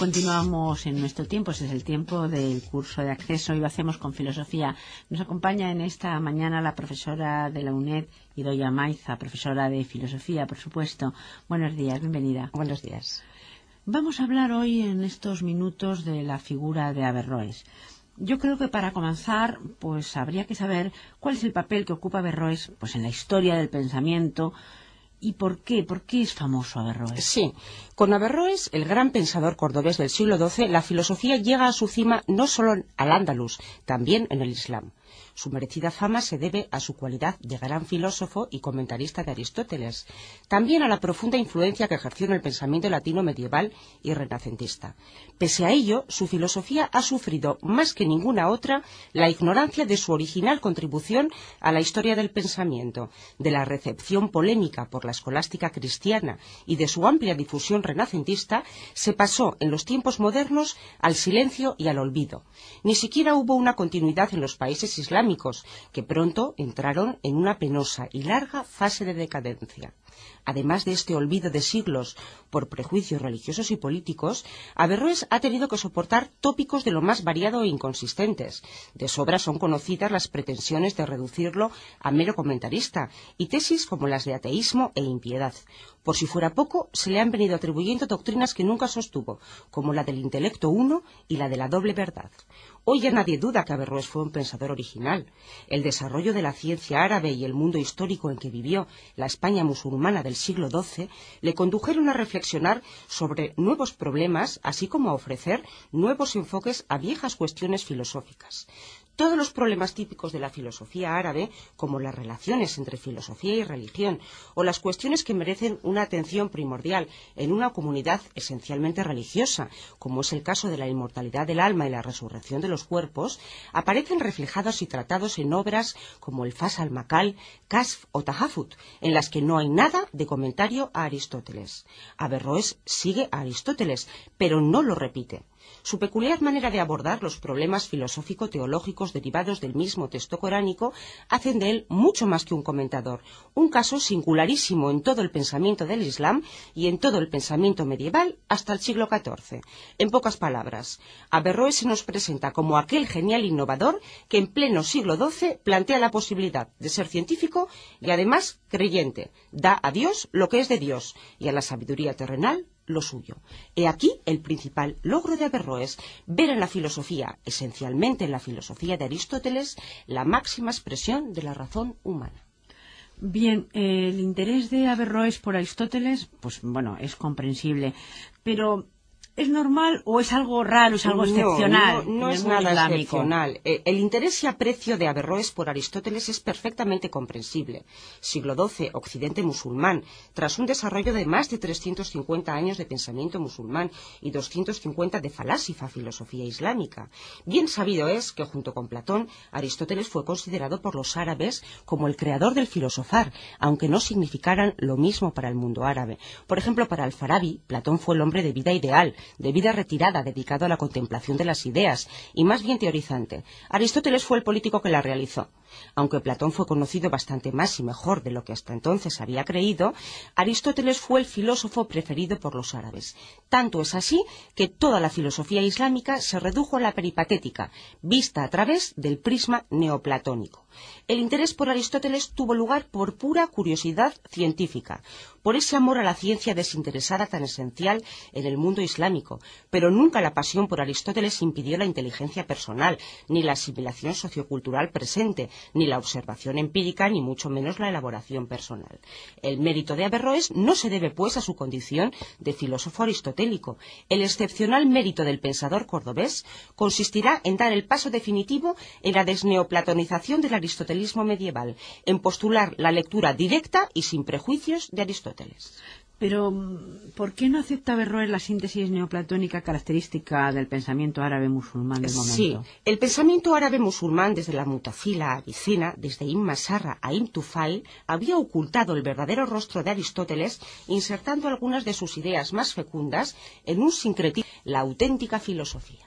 continuamos en nuestro tiempo, ese es el tiempo del curso de acceso y lo hacemos con filosofía. Nos acompaña en esta mañana la profesora de la UNED, Idoia Maiza, profesora de filosofía, por supuesto. Buenos días, bienvenida. Buenos días. Vamos a hablar hoy en estos minutos de la figura de Averroes. Yo creo que para comenzar, pues habría que saber cuál es el papel que ocupa Averroes pues en la historia del pensamiento. ¿Y por qué? ¿Por qué es famoso Averroes? Sí, con Averroes, el gran pensador cordobés del siglo XII, la filosofía llega a su cima no solo al Andalus, también en el Islam. Su merecida fama se debe a su cualidad de gran filósofo y comentarista de Aristóteles, también a la profunda influencia que ejerció en el pensamiento latino medieval y renacentista. Pese a ello, su filosofía ha sufrido más que ninguna otra la ignorancia de su original contribución a la historia del pensamiento, de la recepción polémica por la escolástica cristiana y de su amplia difusión renacentista. Se pasó en los tiempos modernos al silencio y al olvido. Ni siquiera hubo una continuidad en los países islámicos, que pronto entraron en una penosa y larga fase de decadencia. Además de este olvido de siglos por prejuicios religiosos y políticos, Averroes ha tenido que soportar tópicos de lo más variado e inconsistentes. De sobra son conocidas las pretensiones de reducirlo a mero comentarista y tesis como las de ateísmo e impiedad. Por si fuera poco, se le han venido atribuyendo doctrinas que nunca sostuvo, como la del intelecto uno y la de la doble verdad. Hoy ya nadie duda que Averroes fue un pensador original. El desarrollo de la ciencia árabe y el mundo histórico en que vivió la España musulmana del siglo XII le condujeron a reflexionar sobre nuevos problemas, así como a ofrecer nuevos enfoques a viejas cuestiones filosóficas. Todos los problemas típicos de la filosofía árabe, como las relaciones entre filosofía y religión, o las cuestiones que merecen una atención primordial en una comunidad esencialmente religiosa, como es el caso de la inmortalidad del alma y la resurrección de los cuerpos, aparecen reflejados y tratados en obras como el Fas al-Makal, Kasf o Tahafut, en las que no hay nada de comentario a Aristóteles. Averroes sigue a Aristóteles, pero no lo repite. Su peculiar manera de abordar los problemas filosófico-teológicos derivados del mismo texto coránico hacen de él mucho más que un comentador, un caso singularísimo en todo el pensamiento del Islam y en todo el pensamiento medieval hasta el siglo XIV. En pocas palabras, Averroes se nos presenta como aquel genial innovador que en pleno siglo XII plantea la posibilidad de ser científico y además creyente, da a Dios lo que es de Dios y a la sabiduría terrenal lo suyo. He aquí el principal logro de Averroes, ver en la filosofía, esencialmente en la filosofía de Aristóteles, la máxima expresión de la razón humana. Bien, el interés de Averroes por Aristóteles, pues bueno, es comprensible, pero ¿es normal o es algo raro, es algo excepcional? No es nada excepcional. El interés y aprecio de Averroes por Aristóteles es perfectamente comprensible. Siglo XII, Occidente musulmán, tras un desarrollo de más de 350 años de pensamiento musulmán y 250 de falásica filosofía islámica. Bien sabido es que, junto con Platón, Aristóteles fue considerado por los árabes como el creador del filosofar, aunque no significaran lo mismo para el mundo árabe. Por ejemplo, para Al-Farabi, Platón fue el hombre de vida ideal, de vida retirada, dedicado a la contemplación de las ideas, y más bien teorizante. Aristóteles fue el político que la realizó. Aunque Platón fue conocido bastante más y mejor de lo que hasta entonces había creído, Aristóteles fue el filósofo preferido por los árabes. Tanto es así que toda la filosofía islámica se redujo a la peripatética, vista a través del prisma neoplatónico. El interés por Aristóteles tuvo lugar por pura curiosidad científica, por ese amor a la ciencia desinteresada tan esencial en el mundo islámico, pero nunca la pasión por Aristóteles impidió la inteligencia personal, ni la asimilación sociocultural presente, ni la observación empírica, ni mucho menos la elaboración personal. El mérito de Averroes no se debe, pues, a su condición de filósofo aristotélico. El excepcional mérito del pensador cordobés consistirá en dar el paso definitivo en la desneoplatonización del aristotelismo medieval, en postular la lectura directa y sin prejuicios de Aristóteles. Pero, ¿por qué no acepta Averroes la síntesis neoplatónica característica del pensamiento árabe musulmán del momento? Sí, el pensamiento árabe musulmán, desde la Mutazila a Avicena, desde Ibn Masarra a Ibn Tufail, había ocultado el verdadero rostro de Aristóteles, insertando algunas de sus ideas más fecundas en un sincretismo, la auténtica filosofía.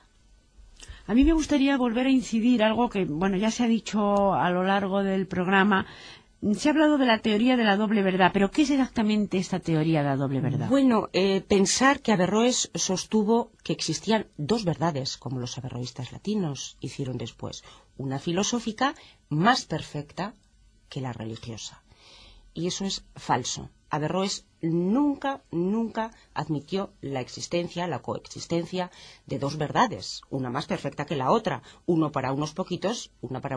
A mí me gustaría volver a incidir algo que, bueno, ya se ha dicho a lo largo del programa. Se ha hablado de la teoría de la doble verdad, pero ¿qué es exactamente esta teoría de la doble verdad? Bueno, pensar que Averroes sostuvo que existían dos verdades, como los averroístas latinos hicieron después, una filosófica más perfecta que la religiosa. Y eso es falso. Averroes nunca admitió la coexistencia de dos verdades, una más perfecta que la otra, una para unos poquitos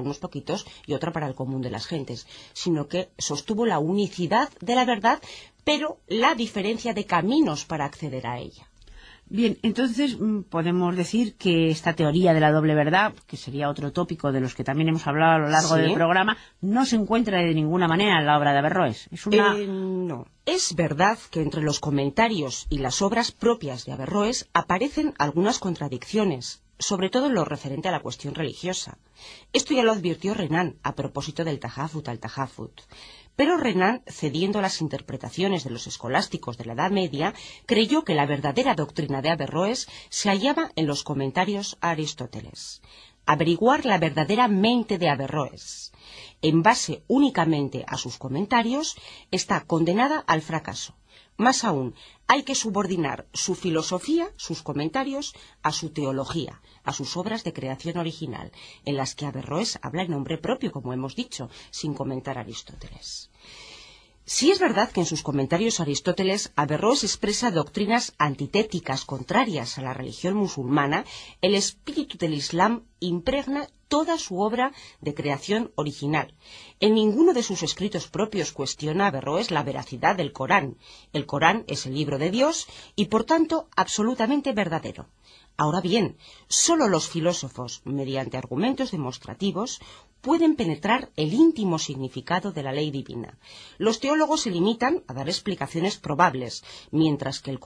y otra para el común de las gentes, sino que sostuvo la unicidad de la verdad, pero la diferencia de caminos para acceder a ella. Bien, entonces podemos decir que esta teoría de la doble verdad, que sería otro tópico de los que también hemos hablado a lo largo del programa, no se encuentra de ninguna manera en la obra de Averroes. No. Es verdad que entre los comentarios y las obras propias de Averroes aparecen algunas contradicciones, sobre todo en lo referente a la cuestión religiosa. Esto ya lo advirtió Renan a propósito del Tahafut al-Tahafut. Pero Renan, cediendo a las interpretaciones de los escolásticos de la Edad Media, creyó que la verdadera doctrina de Averroes se hallaba en los comentarios a Aristóteles. Averiguar la verdadera mente de Averroes, en base únicamente a sus comentarios, está condenada al fracaso. Más aún, hay que subordinar su filosofía, sus comentarios, a su teología, a sus obras de creación original, en las que Averroes habla en nombre propio, como hemos dicho, sin comentar a Aristóteles. Sí es verdad que en sus comentarios a Aristóteles, Averroes expresa doctrinas antitéticas, contrarias a la religión musulmana. El espíritu del Islam impregna toda su obra de creación original. En ninguno de sus escritos propios cuestiona Averroes la veracidad del Corán. El Corán es el libro de Dios y, por tanto, absolutamente verdadero. Ahora bien, solo los filósofos, mediante argumentos demostrativos, pueden penetrar el íntimo significado de la ley divina. Los teólogos se limitan a dar explicaciones probables, mientras que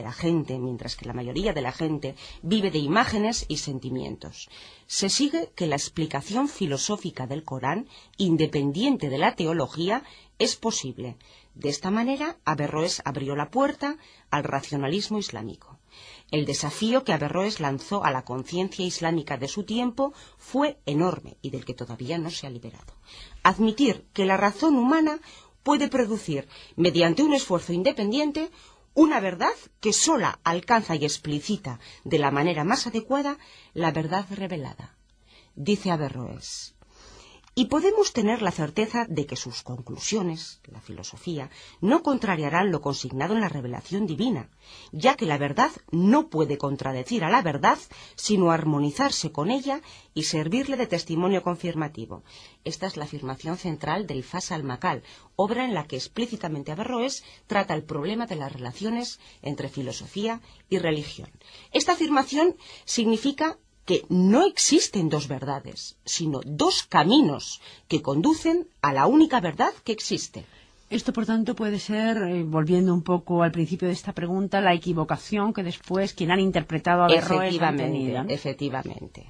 la mayoría de la gente vive de imágenes y sentimientos. Se sigue que la explicación filosófica del Corán, independiente de la teología, es posible. De esta manera, Averroes abrió la puerta al racionalismo islámico. El desafío que Averroes lanzó a la conciencia islámica de su tiempo fue enorme y del que todavía no se ha liberado. Admitir que la razón humana puede producir, mediante un esfuerzo independiente, una verdad que sola alcanza y explicita de la manera más adecuada la verdad revelada. Dice Averroes: y podemos tener la certeza de que sus conclusiones, la filosofía, no contrariarán lo consignado en la revelación divina, ya que la verdad no puede contradecir a la verdad, sino armonizarse con ella y servirle de testimonio confirmativo. Esta es la afirmación central del Fas al-Makal, obra en la que explícitamente Averroes trata el problema de las relaciones entre filosofía y religión. Esta afirmación significa que no existen dos verdades, sino dos caminos que conducen a la única verdad que existe. Esto, por tanto, puede ser, volviendo un poco al principio de esta pregunta, la equivocación que después quien han interpretado a Averroes han tenido, ¿no? Efectivamente.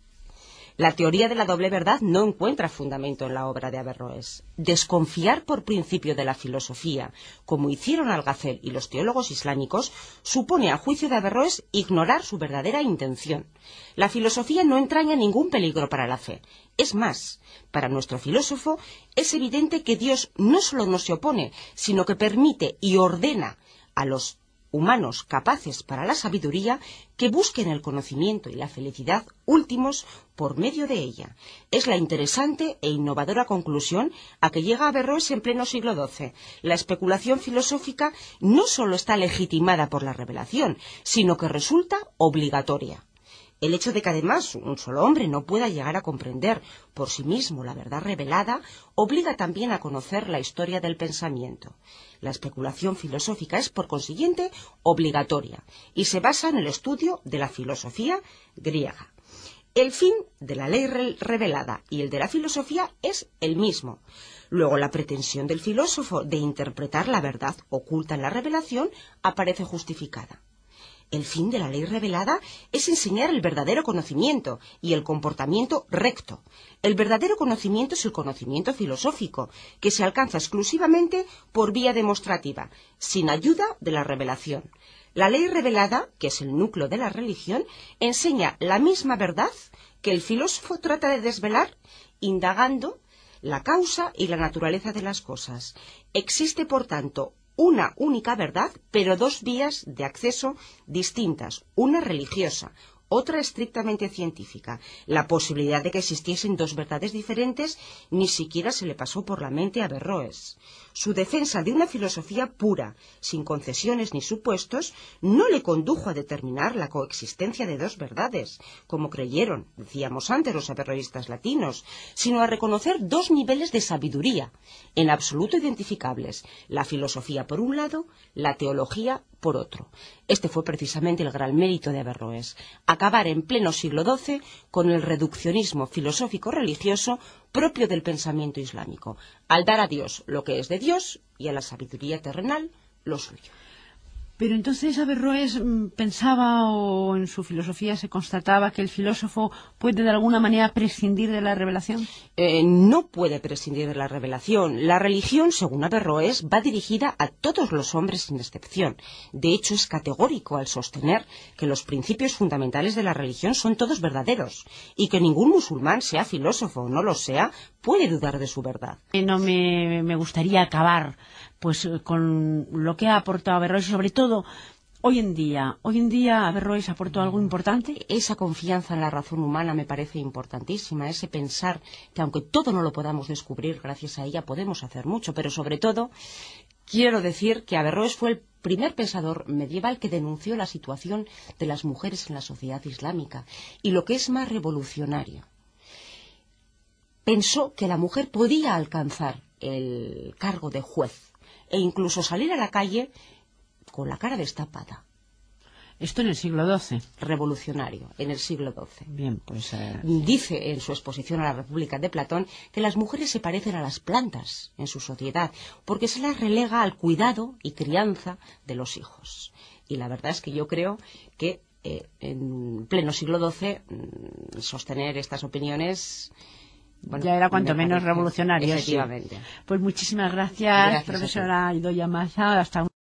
La teoría de la doble verdad no encuentra fundamento en la obra de Averroes. Desconfiar por principio de la filosofía, como hicieron Algafel y los teólogos islámicos, supone, a juicio de Averroes, ignorar su verdadera intención. La filosofía no entraña ningún peligro para la fe. Es más, para nuestro filósofo es evidente que Dios no solo no se opone, sino que permite y ordena a los humanos capaces para la sabiduría que busquen el conocimiento y la felicidad últimos por medio de ella. Es la interesante e innovadora conclusión a que llega Averroes en pleno siglo XII. La especulación filosófica no solo está legitimada por la revelación, sino que resulta obligatoria. El hecho de que además un solo hombre no pueda llegar a comprender por sí mismo la verdad revelada obliga también a conocer la historia del pensamiento. La especulación filosófica es, por consiguiente, obligatoria y se basa en el estudio de la filosofía griega. El fin de la ley revelada y el de la filosofía es el mismo. Luego, la pretensión del filósofo de interpretar la verdad oculta en la revelación aparece justificada. El fin de la ley revelada es enseñar el verdadero conocimiento y el comportamiento recto. El verdadero conocimiento es el conocimiento filosófico, que se alcanza exclusivamente por vía demostrativa, sin ayuda de la revelación. La ley revelada, que es el núcleo de la religión, enseña la misma verdad que el filósofo trata de desvelar, indagando la causa y la naturaleza de las cosas. Existe, por tanto, una única verdad, pero dos vías de acceso distintas, una religiosa, otra estrictamente científica. La posibilidad de que existiesen dos verdades diferentes ni siquiera se le pasó por la mente a Averroes. Su defensa de una filosofía pura, sin concesiones ni supuestos, no le condujo a determinar la coexistencia de dos verdades, como creyeron, decíamos antes, los averroístas latinos, sino a reconocer dos niveles de sabiduría, en absoluto identificables, la filosofía por un lado, la teología por otro. Este fue precisamente el gran mérito de Averroes, acabar en pleno siglo XII con el reduccionismo filosófico-religioso propio del pensamiento islámico, al dar a Dios lo que es de Dios y a la sabiduría terrenal lo suyo. Pero entonces Averroes pensaba, o en su filosofía se constataba, que el filósofo puede de alguna manera prescindir de la revelación. No puede prescindir de la revelación. La religión, según Averroes, va dirigida a todos los hombres sin excepción. De hecho, es categórico al sostener que los principios fundamentales de la religión son todos verdaderos y que ningún musulmán, sea filósofo o no lo sea, puede dudar de su verdad. No me gustaría acabar pues con lo que ha aportado Averroes y sobre todo hoy en día Averroes aportó algo importante. Esa confianza en la razón humana me parece importantísima, ese pensar que aunque todo no lo podamos descubrir, gracias a ella podemos hacer mucho, pero sobre todo quiero decir que Averroes fue el primer pensador medieval que denunció la situación de las mujeres en la sociedad islámica y lo que es más revolucionario, pensó que la mujer podía alcanzar el cargo de juez e incluso salir a la calle con la cara destapada. Esto en el siglo XII. Revolucionario, en el siglo XII. Bien, pues... Dice en su exposición a la República de Platón que las mujeres se parecen a las plantas en su sociedad porque se las relega al cuidado y crianza de los hijos. Y la verdad es que yo creo que en pleno siglo XII sostener estas opiniones... Bueno, ya era cuanto menos revolucionario. Efectivamente. Sí. Pues muchísimas gracias profesora Idoia Maza. Hasta